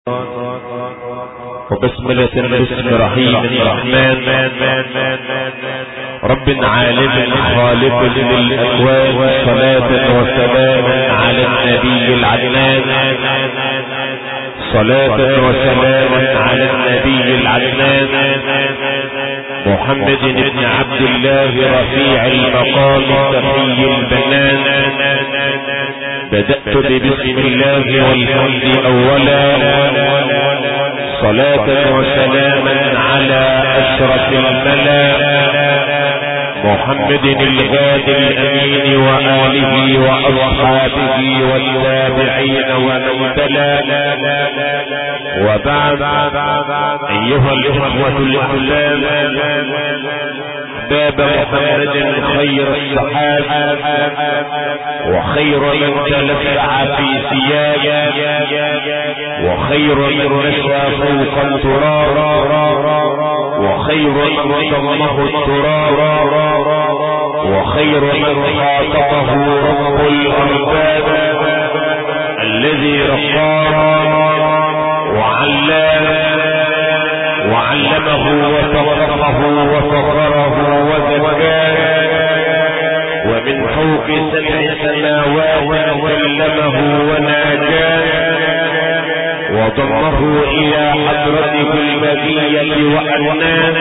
وبسملة بسم رحيم الرحمن رب عالم خالق للأكوان صلاة وسلاما على النبي العدنان صلاة وسلاما على النبي العدنان محمد بن عبد الله رفيع المقام تقي البنان بدأت ببسم الله والحمد أولا صلاة وسلاما على أشرف الملا محمد الغادي الأمين وآله وأصحابه والتابعين ومن تلا وبعد أيها الإخوة الإسلام باب محمد خير الصحابة وخير من تلفع في ثياب وخير من نشأ فوق التراب وخير من ضمه التراب وخير من خاطبه رب الأرباب الذي رقاه وعلمه وتوقفه وفخره وزكاه ومن فوق 7 سماوات كلمه وناجاه وضمه إلى حضرته المبية وأناه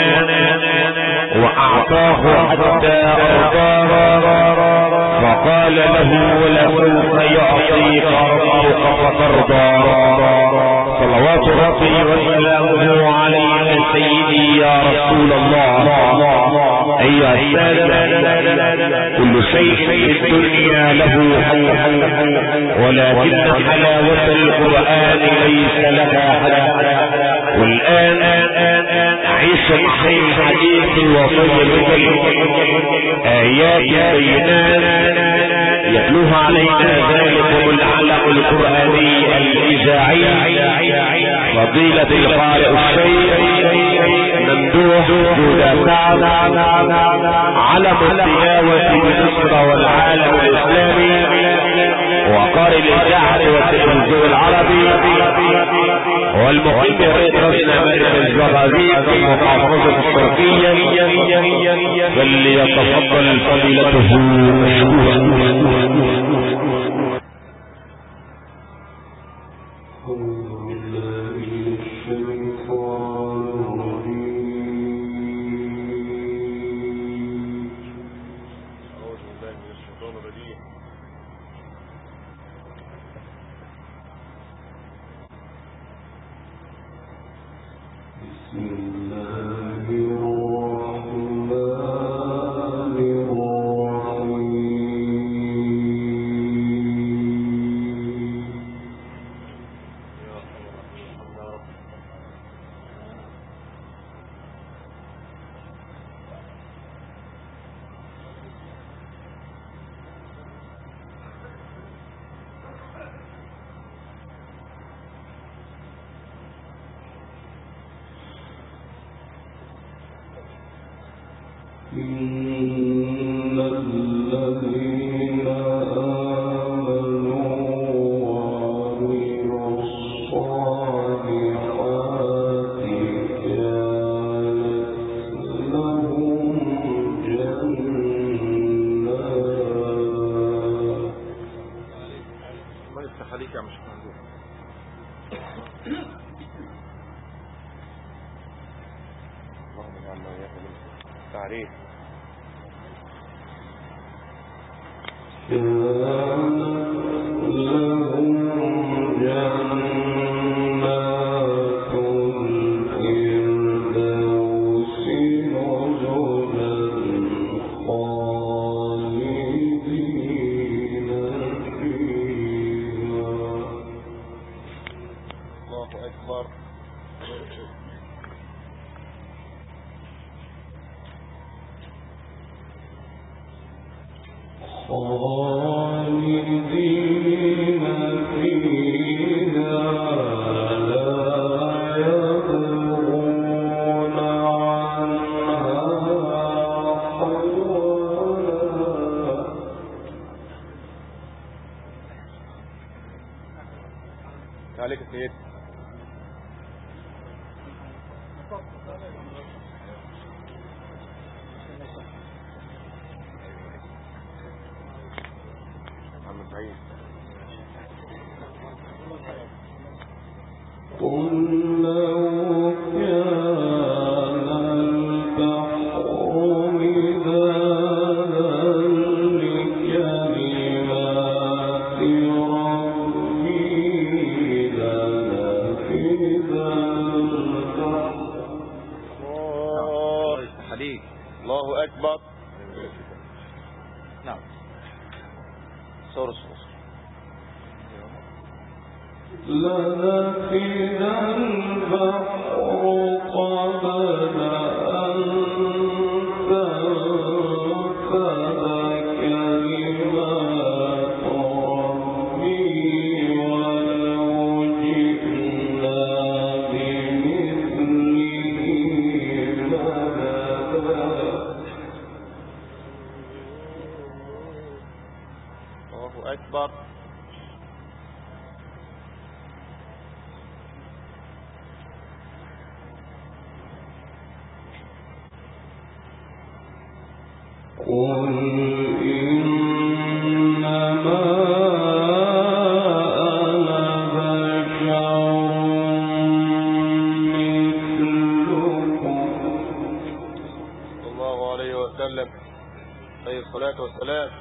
وأعطاه حتى أرضاه فقال له لسوف يعطيك ربك فترضى صلوات ربي وسلامه عليك سيدي يا رسول الله. أيها السادة كل شيء في الدنيا له حل ولكن حلاوة القرآن ليس لها حل. والآن عيش الخير الحديث وصير آيات بينات يتلوها علينا ذلكم العلم القرآني الإذاعي فضيلة القارئ الشيخ ممدوح جودة علم التلاوة بمصر والعالم الإسلامي وقارئ الإذاعة والتلفزيون العربي والمقيم برئيسنا مركز الزغازيق ومحافظة الشرقية فليتفضل فضيلته مشكورا. عليك سيد الله أكبر. نعم صور لنفد البحر قبل أن تنفد كلمات ربي ولو جئنا بمثله مددا. الله أكبر. قل إنما أنا بشر مثلكم. صلى الله عليه وسلم عليه الصلاة والسلام.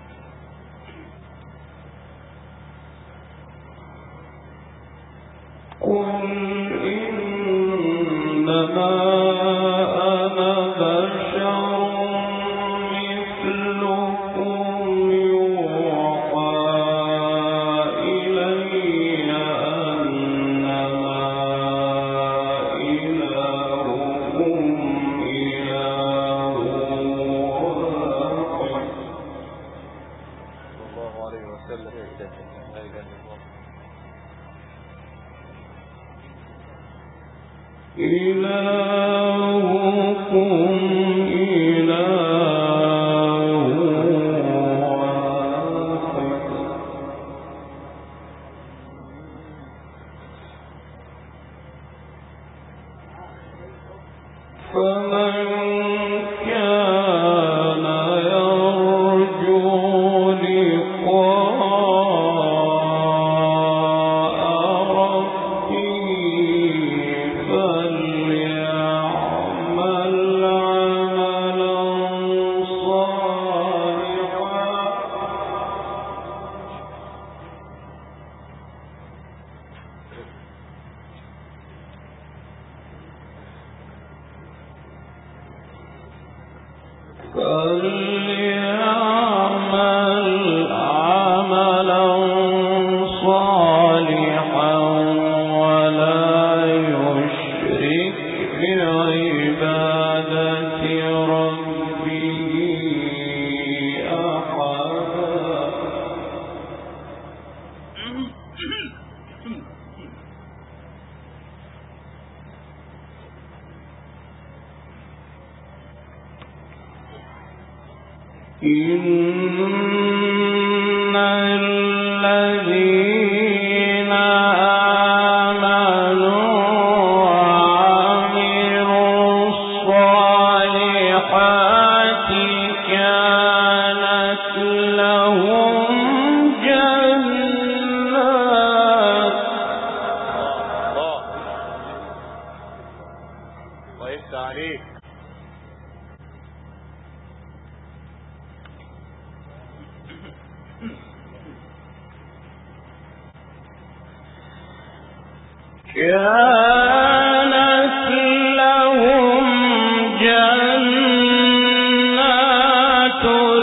قل إنما أنا بشر إن الذين آمنوا وعملوا الصالحات كانت لهم جنات. الله يفتح عليك. كانت لهم جنات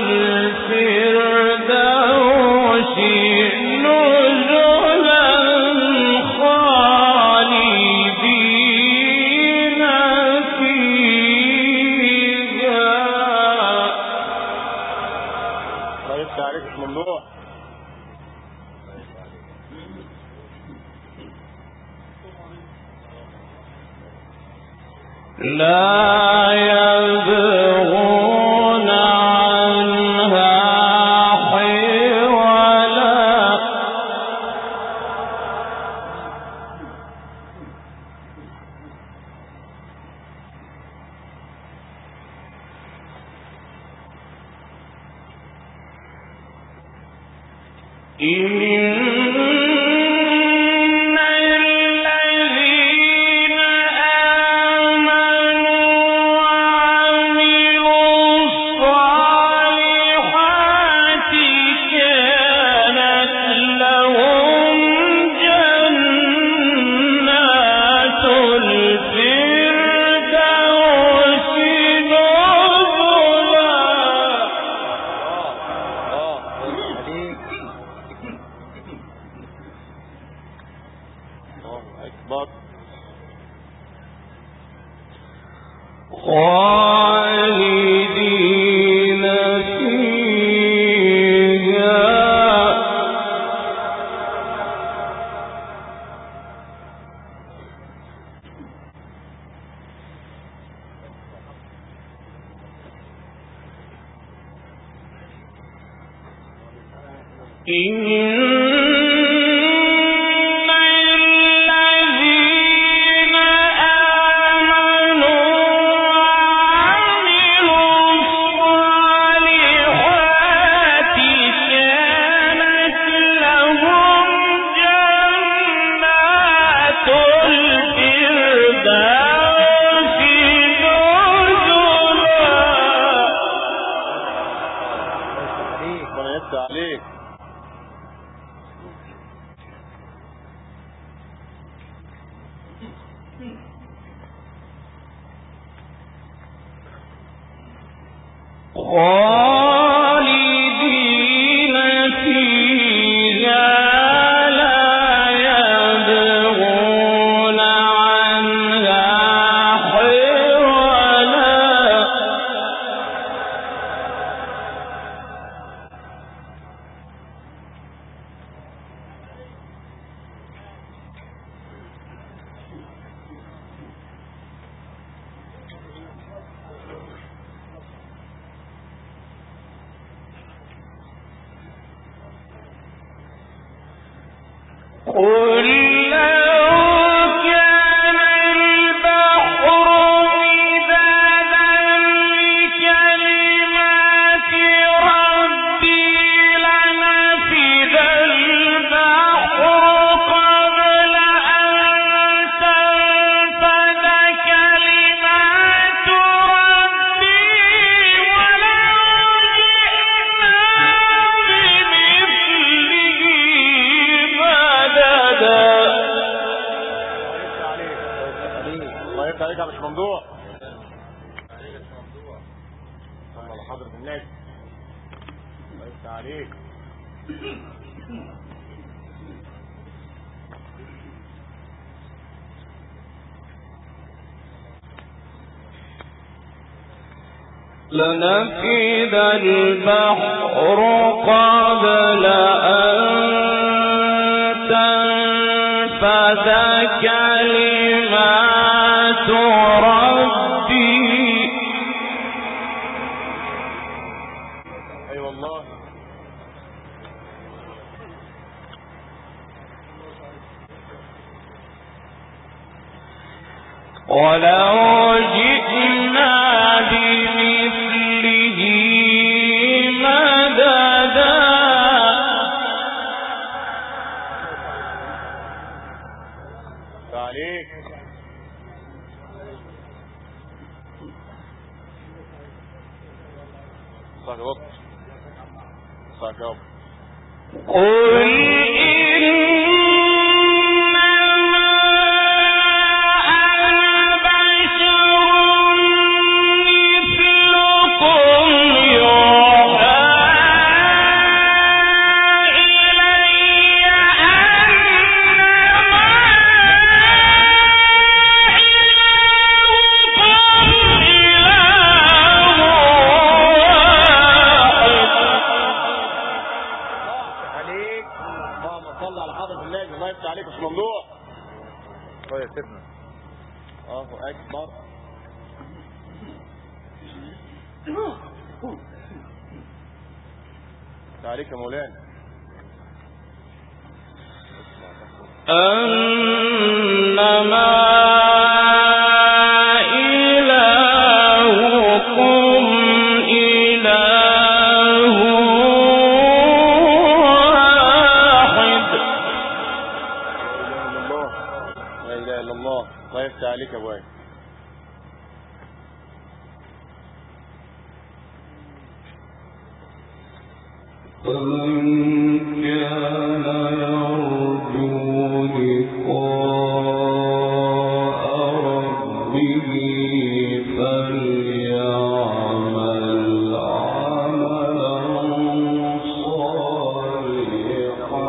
الفردوس نزلا خالدين فيها. الله يفتح عليك ممنوع. لا يبغون عنها حولا. لنفد البحر قبل أن تنفد كلمات ربي. أي والله. ولو جئنا بمثله مددا. عليك صاحب صاحب قل أكبر. عليك يا مولانا. أنما إلهكم إله اله الا الله. الله يفتح عليك يا ابويا. فمن كان يرجو لقاء ربه فليعمل عملا صالحا.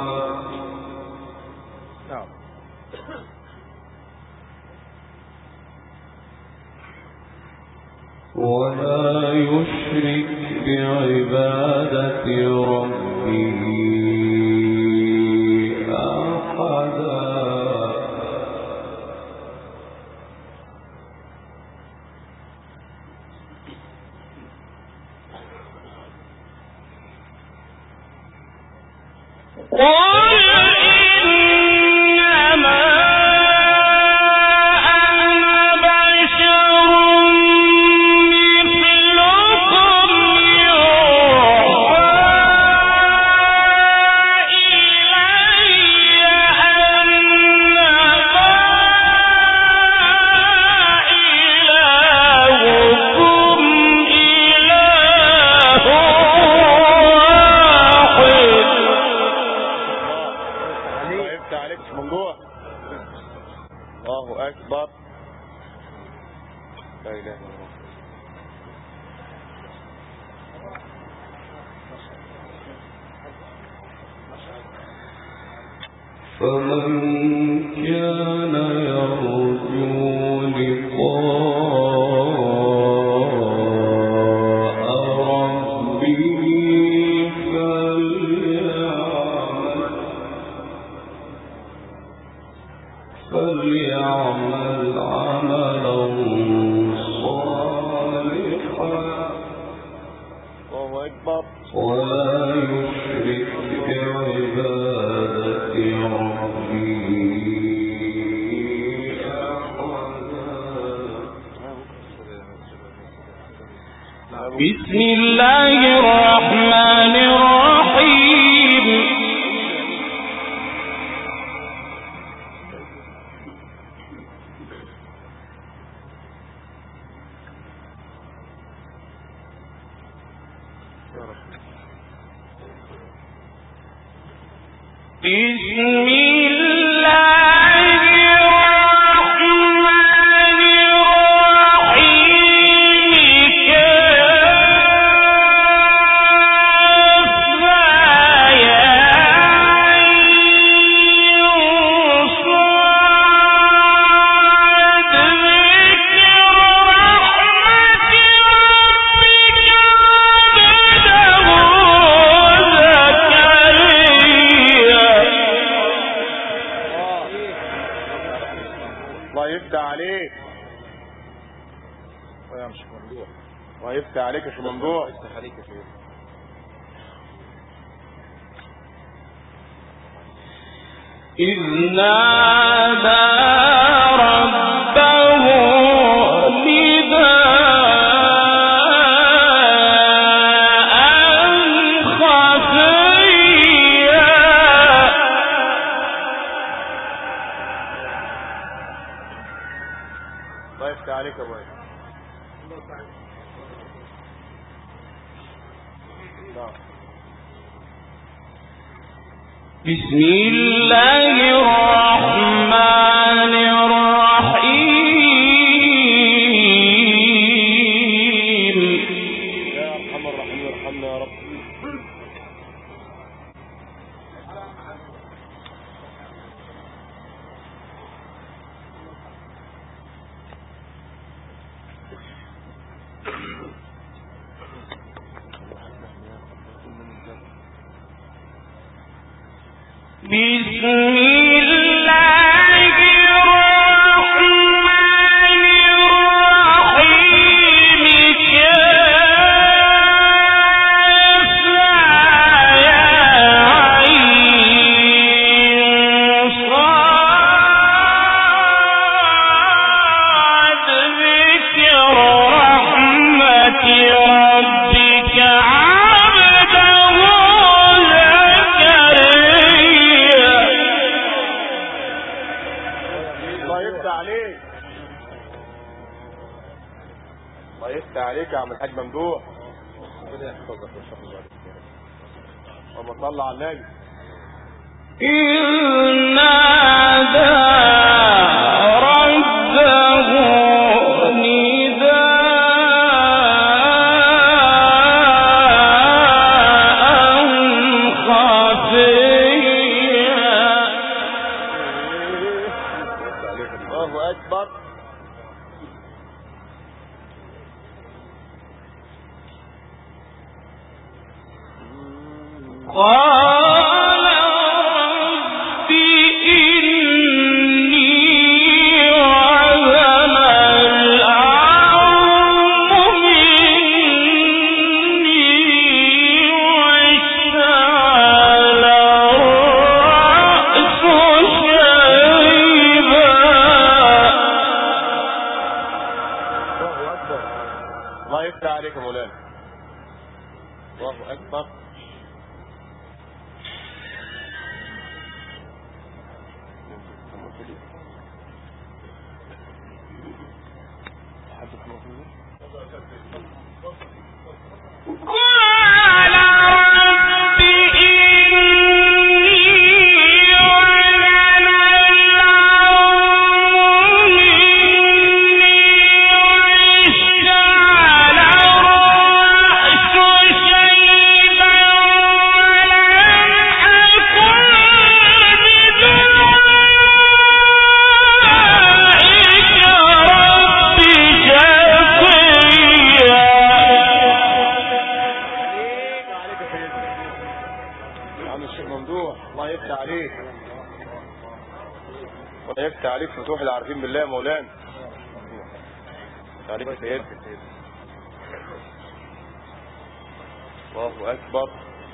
نعم. ولا يشرك بعبادة ربه أحدا. الله أكبر. لا إله إلا الله. فمن كان يرجو لقاء ربه فليعمل عملا صالحا. الله أكبر. ولا يشرك بعبادة ربه أحدا. بسم الله الرحمن الرحيم. بسم الله الرحمن الرحيم. كافها يا عين صاد. ذكر رحمة ربك الله يفتح عليك. يا مش ممدوح. الله يفتح عليك يا شو ممدوح. يفتح عليك يا شو. إذ نادى ربه نداء خفيا. الله يفتح عليك يا ابويا. بسم الله الرحمن الرحيم. يا أرحم الراحمين ارحمنا يا رب. بسم الله الرحمن الرحيم. كافها يا عين صاد. ذكر رحمة ربك عبده زكريا. الله يفتح عليك، الله يفتح عليك يا عم الحاج ممدوح. ربنا يحفظك ويشفي ذلك. اللهم صل على النبي. فتوح العارفين بالله يا مولانا. عليك سيد. الله أكبر.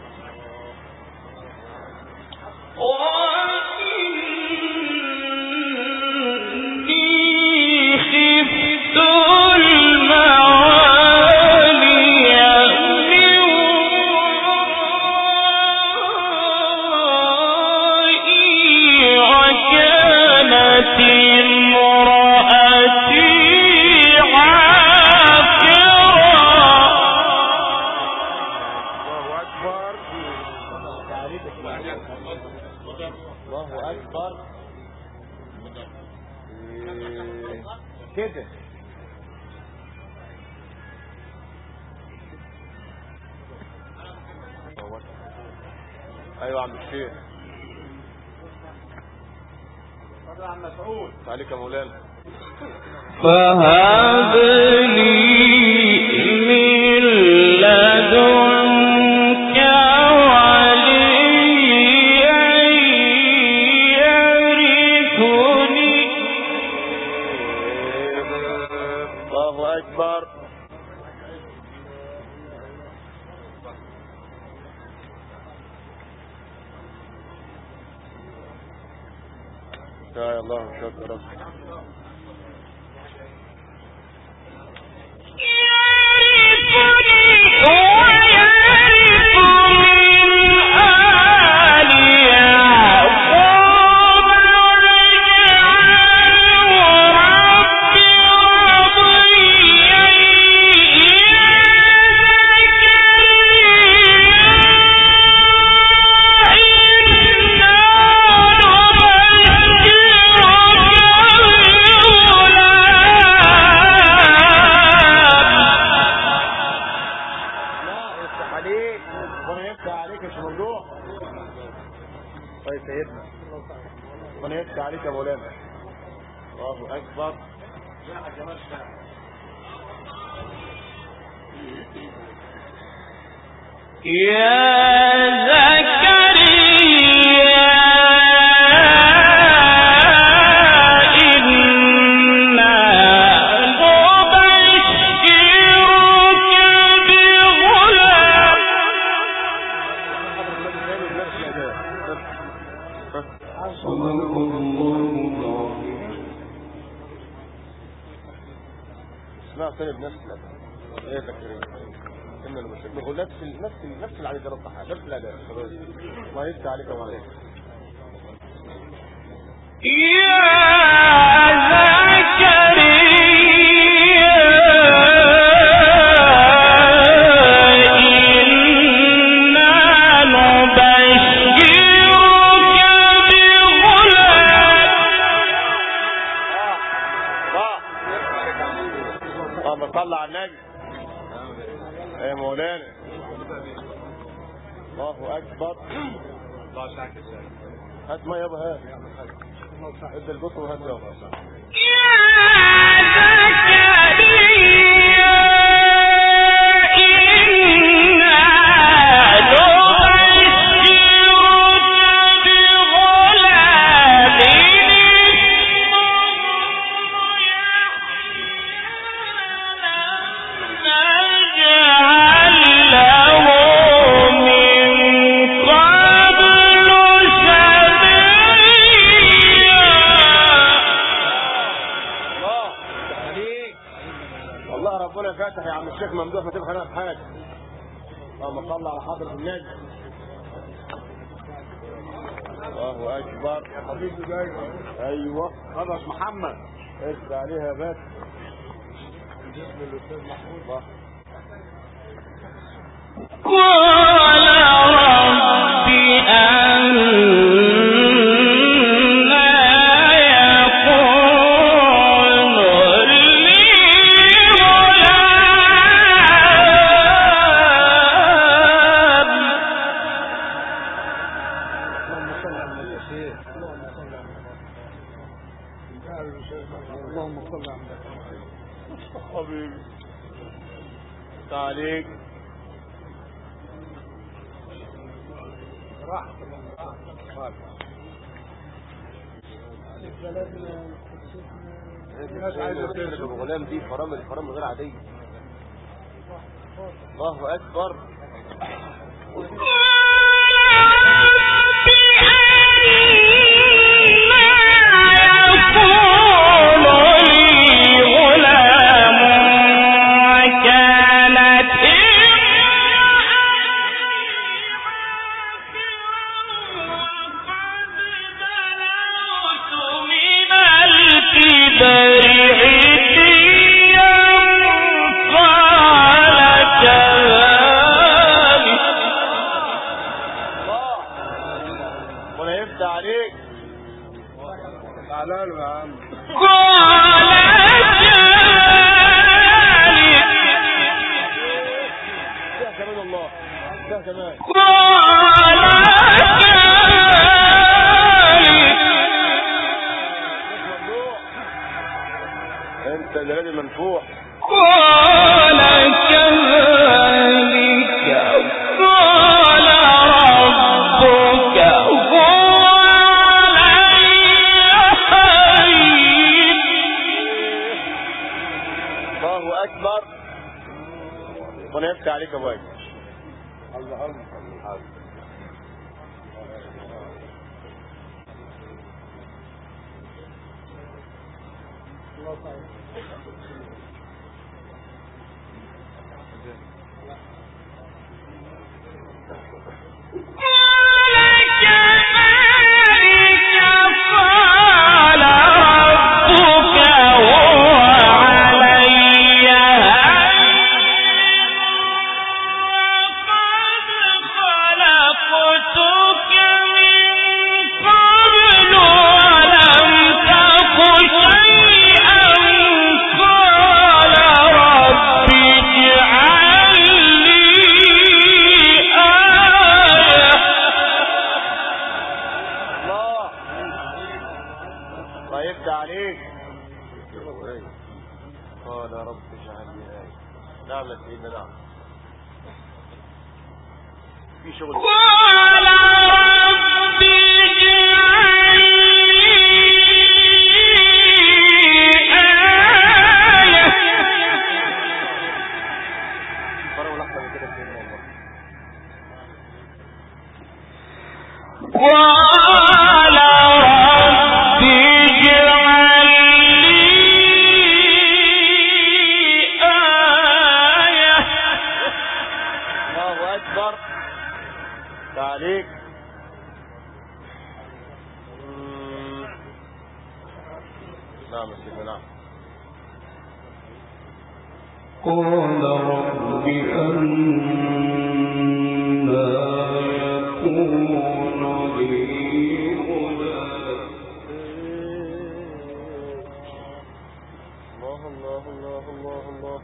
كده ايوه عم الشيخ. اتفضل يا عم مسعود. عليك يا مولانا. فهب لي من لدنك وليا يرثني. الله اكبر. يا الله شكرا. ربنا يفتح عليك يا مولانا. الله اكبر. يا زكريا إنا نبشرك بغلام. اسمع تاني بنفس الاداء. ايه زكريا كنا نقول نفس العدد ده الصح نفس الاداء. الله يفتح عليك وعليك. يا اللهم صل على النبي. يا مولانا الله اكبر. هات ما يابا هات ادي البصر وهات يابا. فاتح يا عم الشيخ ممدوح ما تبقى انا في حاجه. اللهم صل على حضره النبي. الله اكبر يا حبيبي. زي ايوه خلاص محمد ارفع عليها يا باشا. جسم الاستاذ محمود. قال ربي اللهم صل على حبيبي تعليق الناس عايزه تشرب الغلام دي فرامل غير عاديه. الله اكبر. انت اللي راجل منفوح. قال كذلك قال ربك هو الله اكبر. وانا يفتح عليك يا ابويا. الله الله الله الله الله.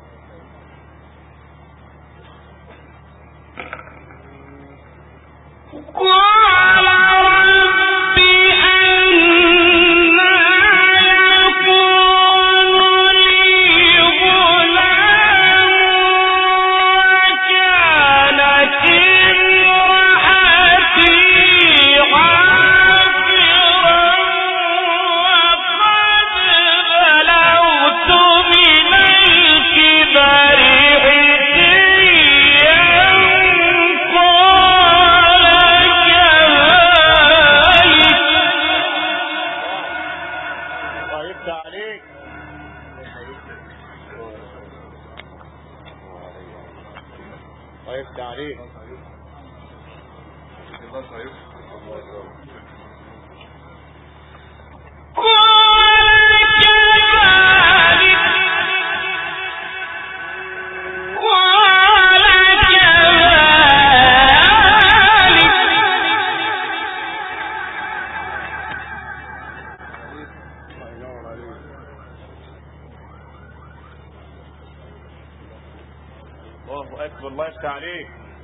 الله أكبر. الله يفتح عليك.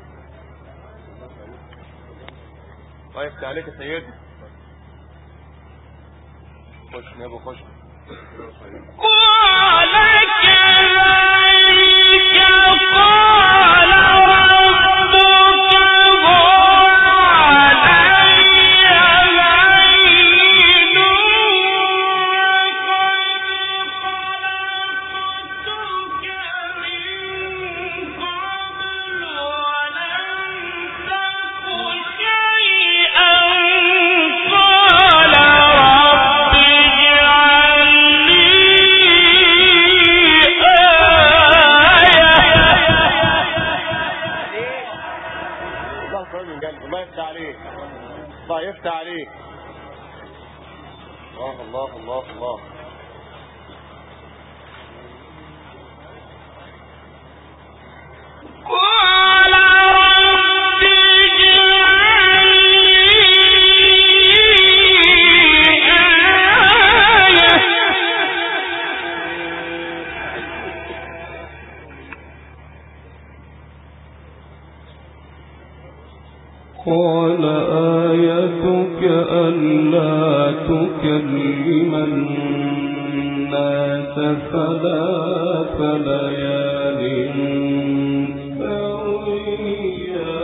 الله يفتح عليك يا سيدي. خش يا ابو خش. الله يفتح عليك. الله الله الله الله. قال آيتك ألا تكلم الناس 3 ليال سويا.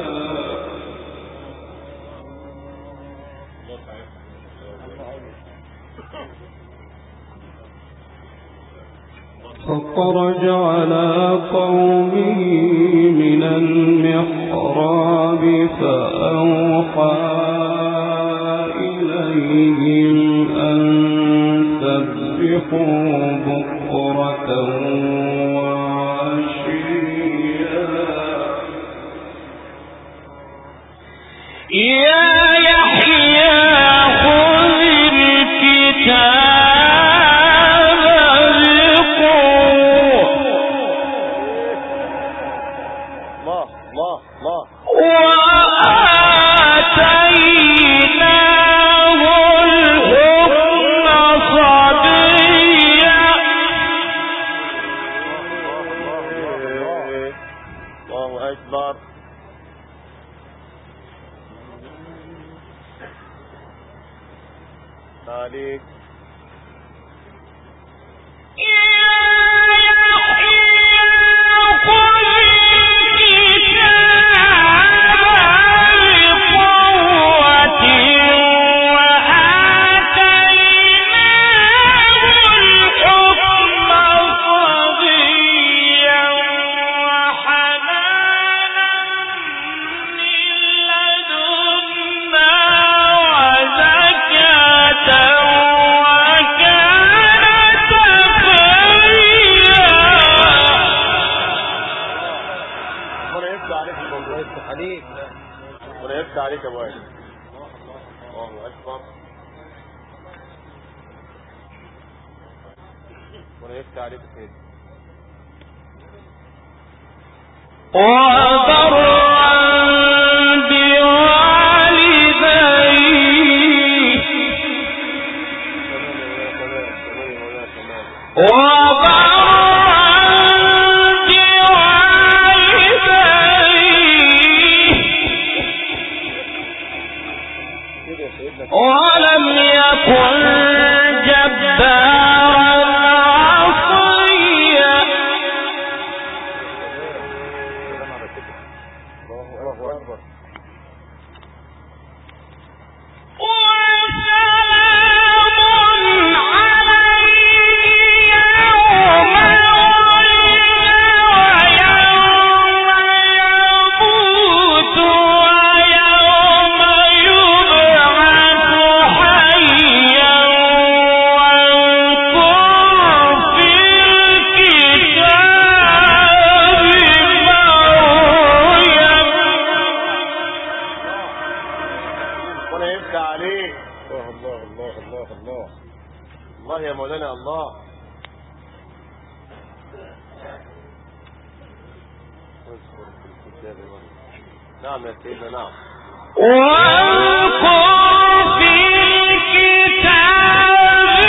فخرج على قومه من المحراب فأوحى إليهم أن سبحوا بكرة وعشيا. يا يحيى خذ الكتاب بقوة. الله الله الله. وآتيناه الحكم صبيا. الله أكبر. عليك. عليك يا ابو علي. الله اكبر. ولا يفتح عليك سيدي. وبرا بوالديه نعم يا سيدنا نعم. واذكر في الكتاب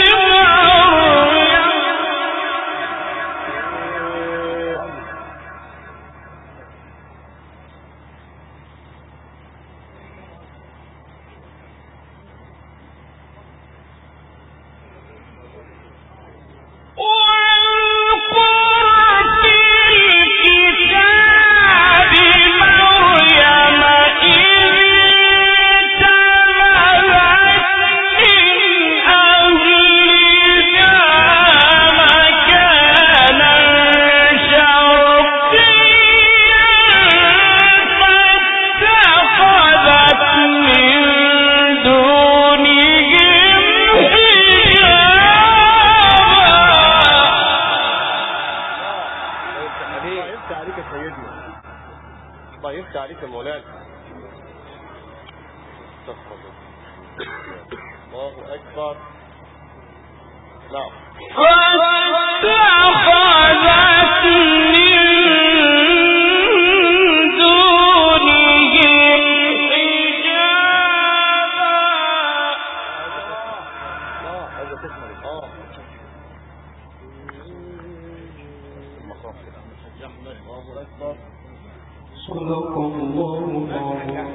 صدق الله العظيم.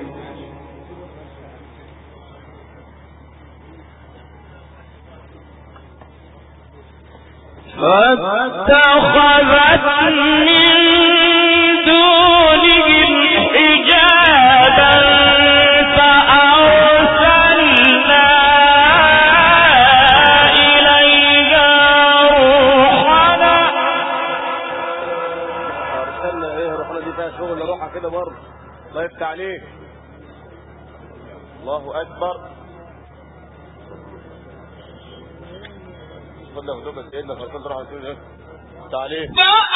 فاتخذت من دونهم حجابا فأرسلنا إليها روحنا. أرسلنا إيه روحنا دي فيها شغل روحها كده برضه. الله يفتح عليك. الله أكبر. قلنا هدوم سيدنا فصل روح رسول الله تعاليه.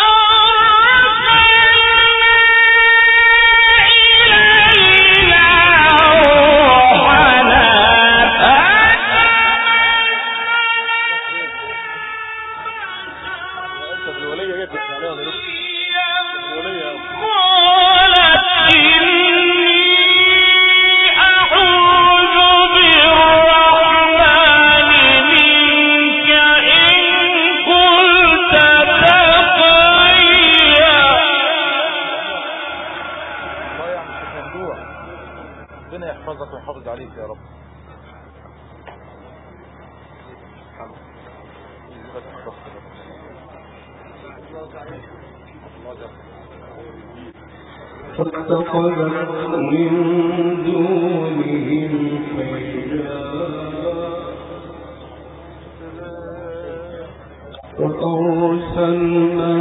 ويحافظ عليك يا رب. فاتخذت من دونهم حجابا فأرسلنا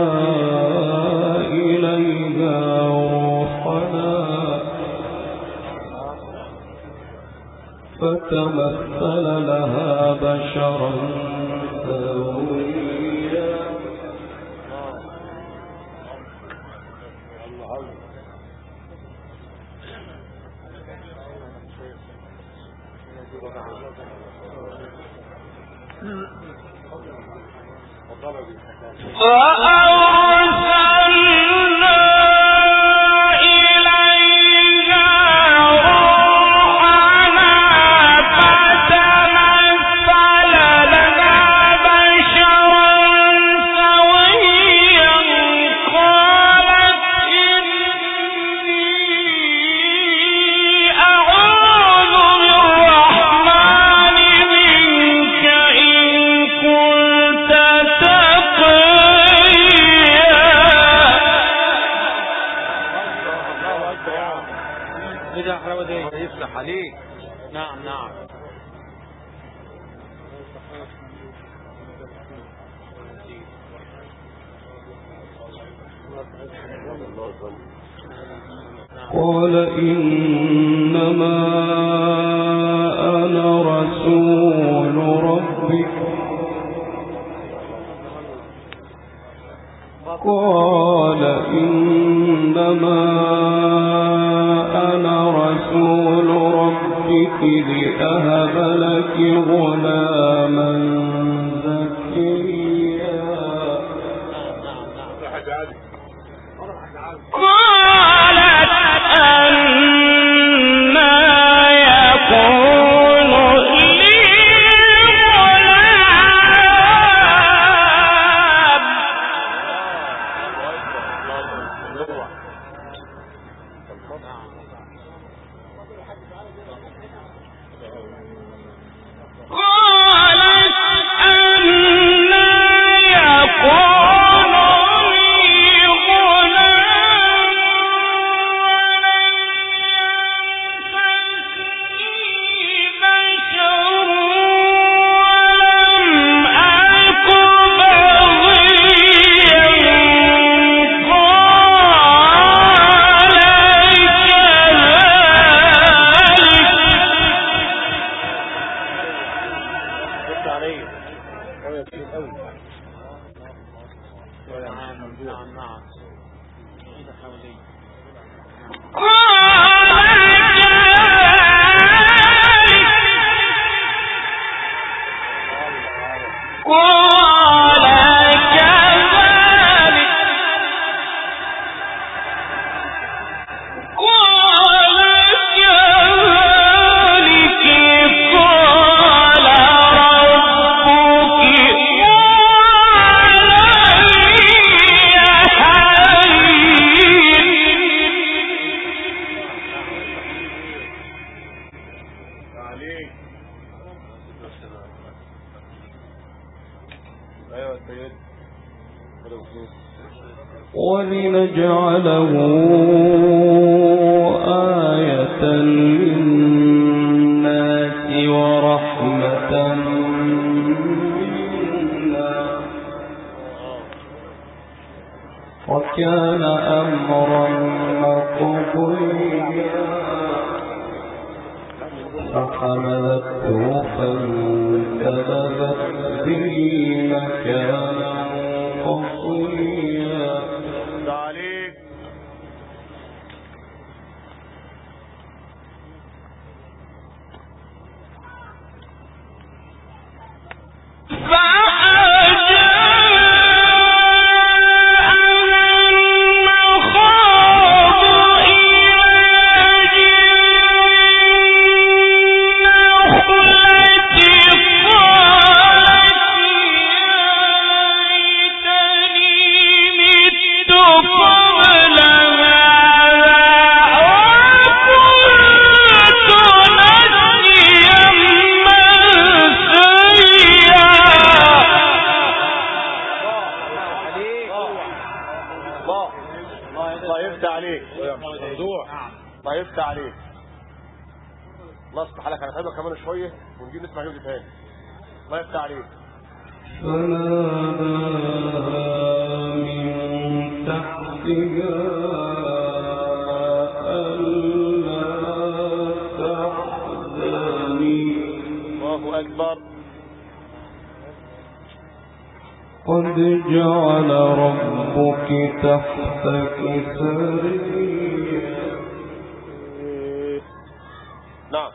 إليها روحنا فتمثل لها بشرا سويا. يفتح عليك. نعم نعم. قال إنما أنا رسول ربك. قال إنما أنا رسول ربك لأهب لك غلاما زكيا. قالت أنى يكون لي ولنجعله آية للناس ورحمة منا وكان أمرا مقضيا فحملته فانتبذت به مكانا قصيا. طيبت عليك. الله يصلح حالك، هنتعبك كمان شويه ونجيب نسمع جوزي تاني. الله يفتح عليك. فناداها من تحتها ألا تحزني. الله أكبر. قد جعل ربك تحتك سريا. نعم.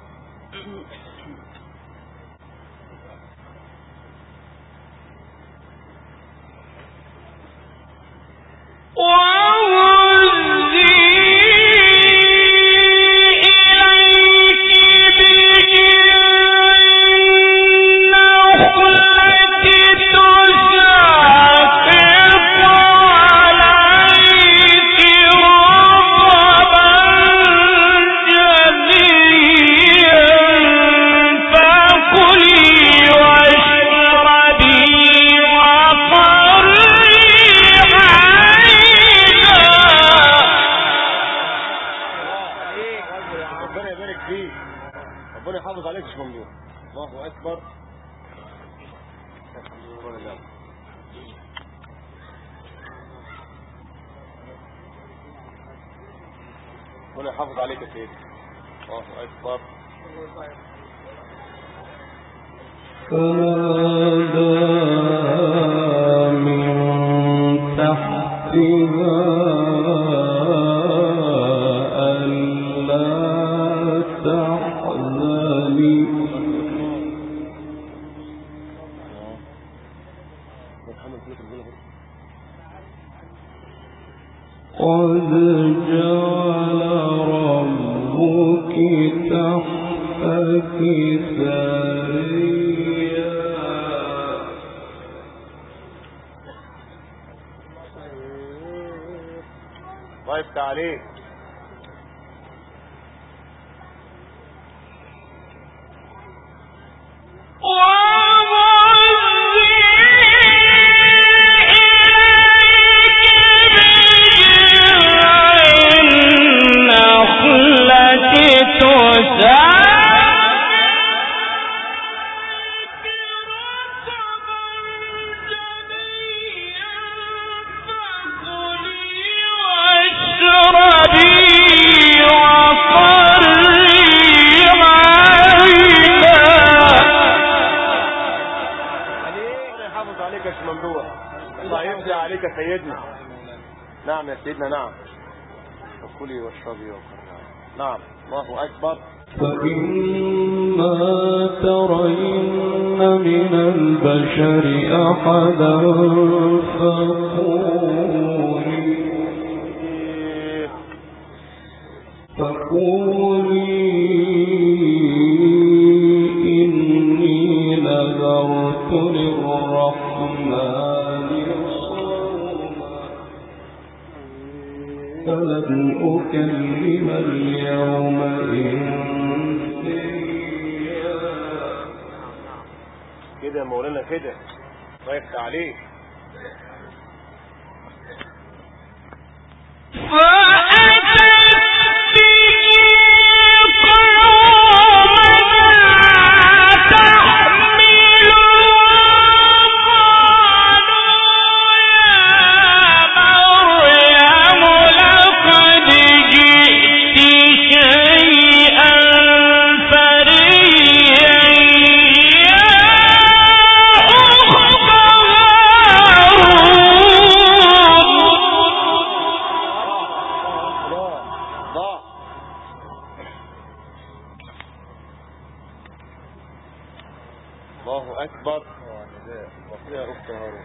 ربنا يحافظ عليك يا شيخ ممدوح. الله اكبر. ربنا يحافظ عليك يا سيدي. الله اكبر. فناداها من تحتها ألا تحزني. قد جعل ربك تحتك سريا. الله يفتح عليك. نعم يا سيدنا. نعم. وكلي واشربي وقرعي. نعم. الله أكبر. فإما ترين من البشر أحدا فقولي إني نذرت للرحمن فلن أكلم اليوم إنسيا. كده مولانا كده. الله يفتح عليك. الله أكبر. يا أخت هارون.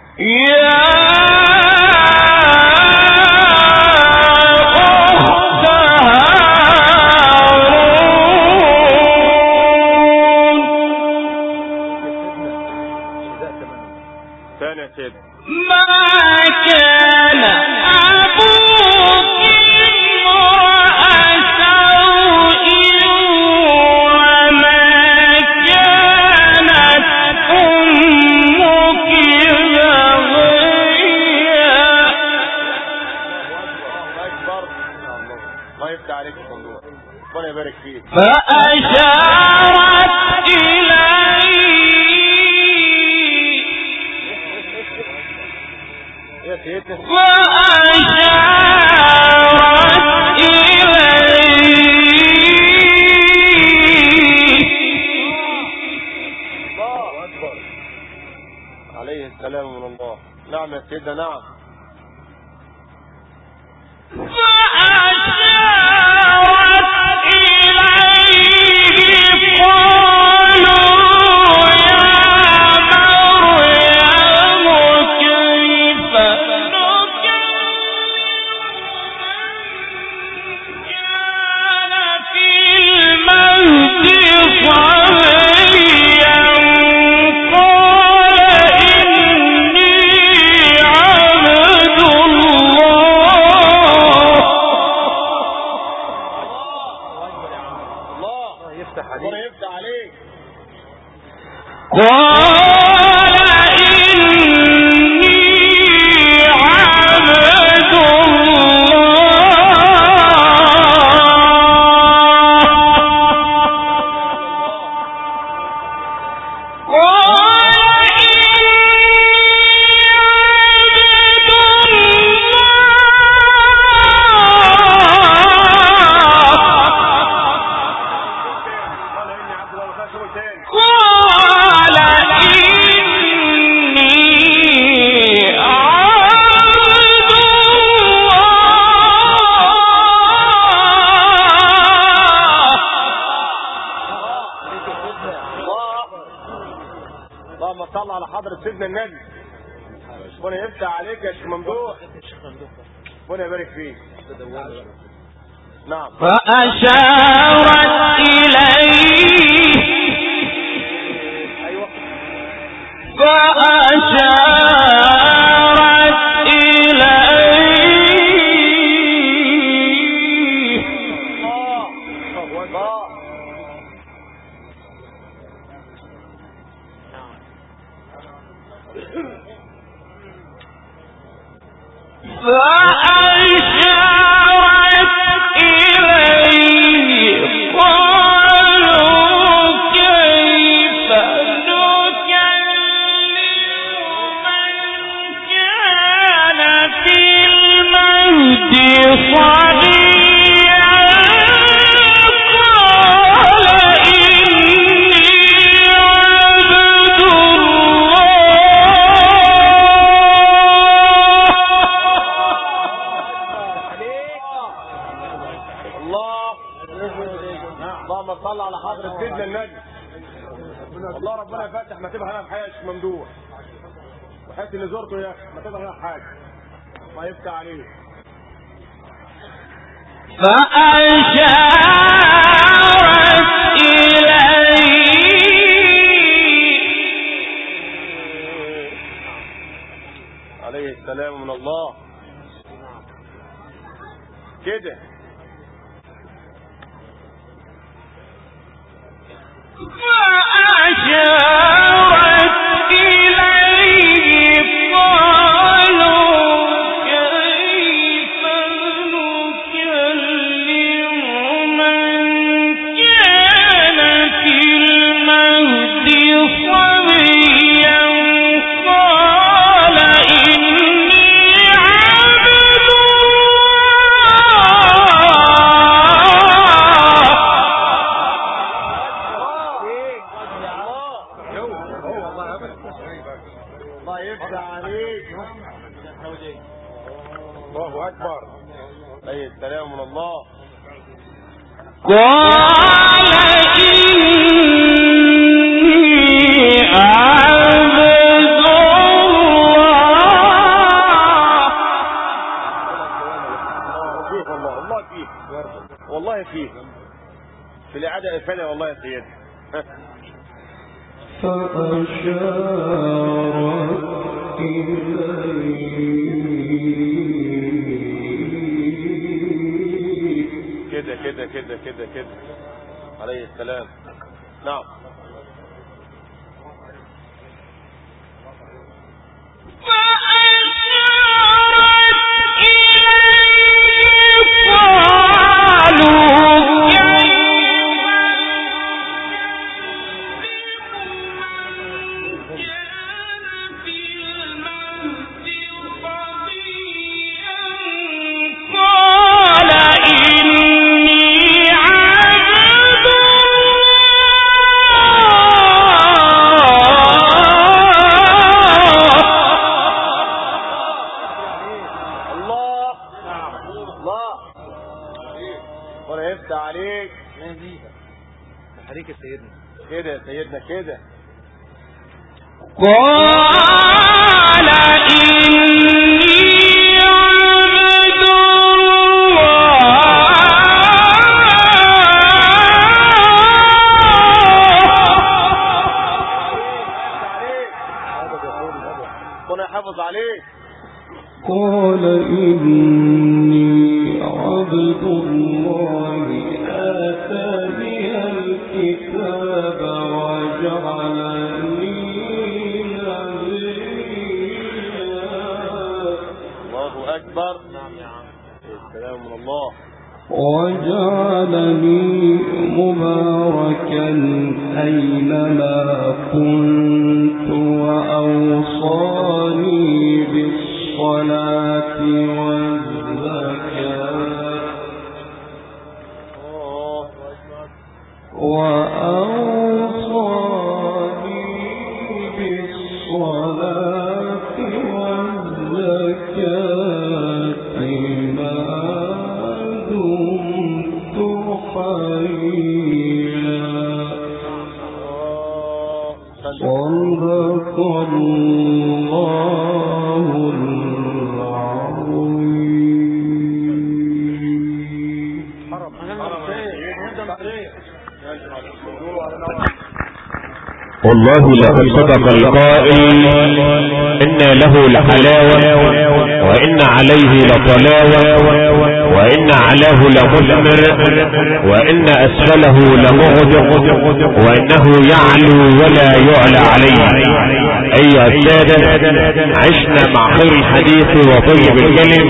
ثاني سيد. ما كان أبوك امرأ سوء وما كانت أمك بغيا. الله يفتح عليك الصندوق. ربنا يبارك فيك. فأشارت إليه يا سيدنا. فأشارت إليه الله أكبر. عليه السلام من الله. نعم يا سيدنا. نعم. فأشارت إليه قالوا يا مريم كيف كان في المهد صبيا قال إني عبد الله يفتح عليك. ربنا يفتح عليك. قال إني عبد اللهم صل على حضرة سيدنا النبي. ربنا يفتح عليك يا شيخ ممدوح. ربنا يبارك فيك. نعم. فأشارت إليه. ايوه. فأشارت إليه. الله. فأشارت إليه. قالوا كيف نكلم من كان في المهد صبيا. قال إني عبد اللهم صل على حضرة سيدنا النبي. والله ربنا يفتح ما تبقى هنا بحاجة ممدوح، وحس اللي زرته يا اخي ما تبقى هنا بحاجة ما يفتح عليه. فأشارت إليه. عليه السلام من الله كده. فأشارت إليه. قالوا كيف نكلم من كان في المهد صبيا. قال إني عبد الله يفتح عليك. الله اكبر. عليه السلام من الله. قال إني عبد الله. فيه والله فيه والله فيه في الإعادة الفنية والله يا سيدي. فأشارت إليه. كده كده كده كده كده عليه السلام. نعم. كده يا سيدنا كده. قال إني عبد الله. ربنا يحافظ عليك. قال إني عبد الله آتاني الكتاب وجعلني نبيا. الله أكبر. السلام من الله. وجعلني مباركا أينما كنت وأوصاني بالصلاة والزكاة ما دمت حيا. صدق الله العظيم. والله لقد صدق القائل إن له لحلاوة وإن عليه لطلاوة وإن علاه لمثمر وإن أسفله لمغدق وإنه يعلو ولا يعلى عليه. أيها السادة، عشنا مع خير الحديث وطيب الكلم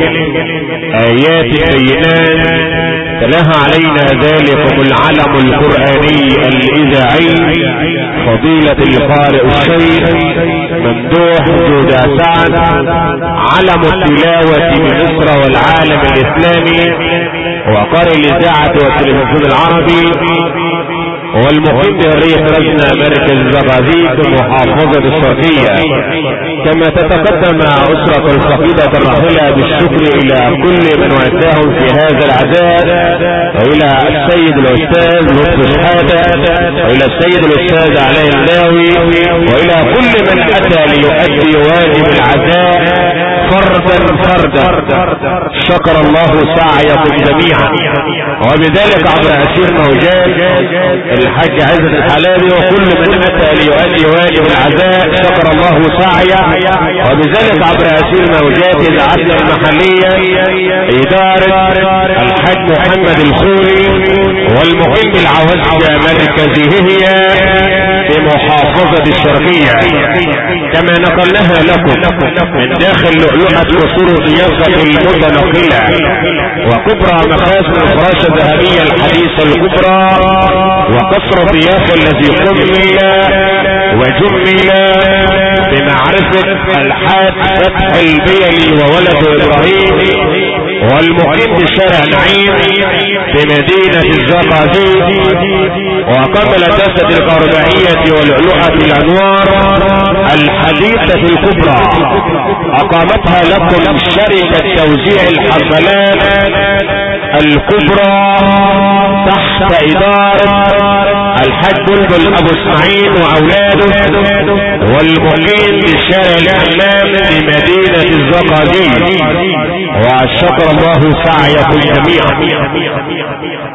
آيات بينات تلاها علينا ذلكم العلم القرآني الإذاعي فضيلة القارئ الشيخ ممدوح جودة سعد، علم التلاوة بمصر والعالم الإسلامي وقارئ الإذاعة والتلفزيون العربي والمقيم بهرية رجنا مركز زغازيق محافظة الشرقية. كما تتقدم أسرة الفقيدة الراحلة بالشكر إلى كل من وأتاهم في هذا العزاء، وإلى السيد الأستاذ لطفي شحاتة، وإلى السيد الأستاذ علاء اللاوي، وإلى كل من أتى ليؤدي واجب العزاء فردا. شكر الله سعيكم جميعا. وبذلك عبر أسير موجات الحاج عزت الحلابي وكل من أتى ليؤدي واجب العزاء شكر الله سعيه. وبذلك عبر أسير موجات إذاعتنا المحلية إدارة الحاج محمد الخولي والمقيم بالعوزة مركزه هي بمحافظة الشرقية. كما نقلناها لكم من داخل لؤلؤة قصور ضيافة المتنقلة وكبرى مخازن الفراشة الذهبية الحديثة الكبرى وقصر ضيافة الذي كمل وجمل بمعرفة الحاج فتح البيلي وولده إبراهيم والمقيم بشارع نعيم بمدينة الزقازيق. وقبل دسة القربائية ولؤلؤة الأنوار الحديثة الكبرى أقامتها لكم شركة توزيع الحفلات الكبرى تحت إدارة الحاج بلبل أبو اسماعيل وأولاده والمقيم بالشارع الأمام بمدينة الزقازيق. وشكر الله سعيكم جميعا.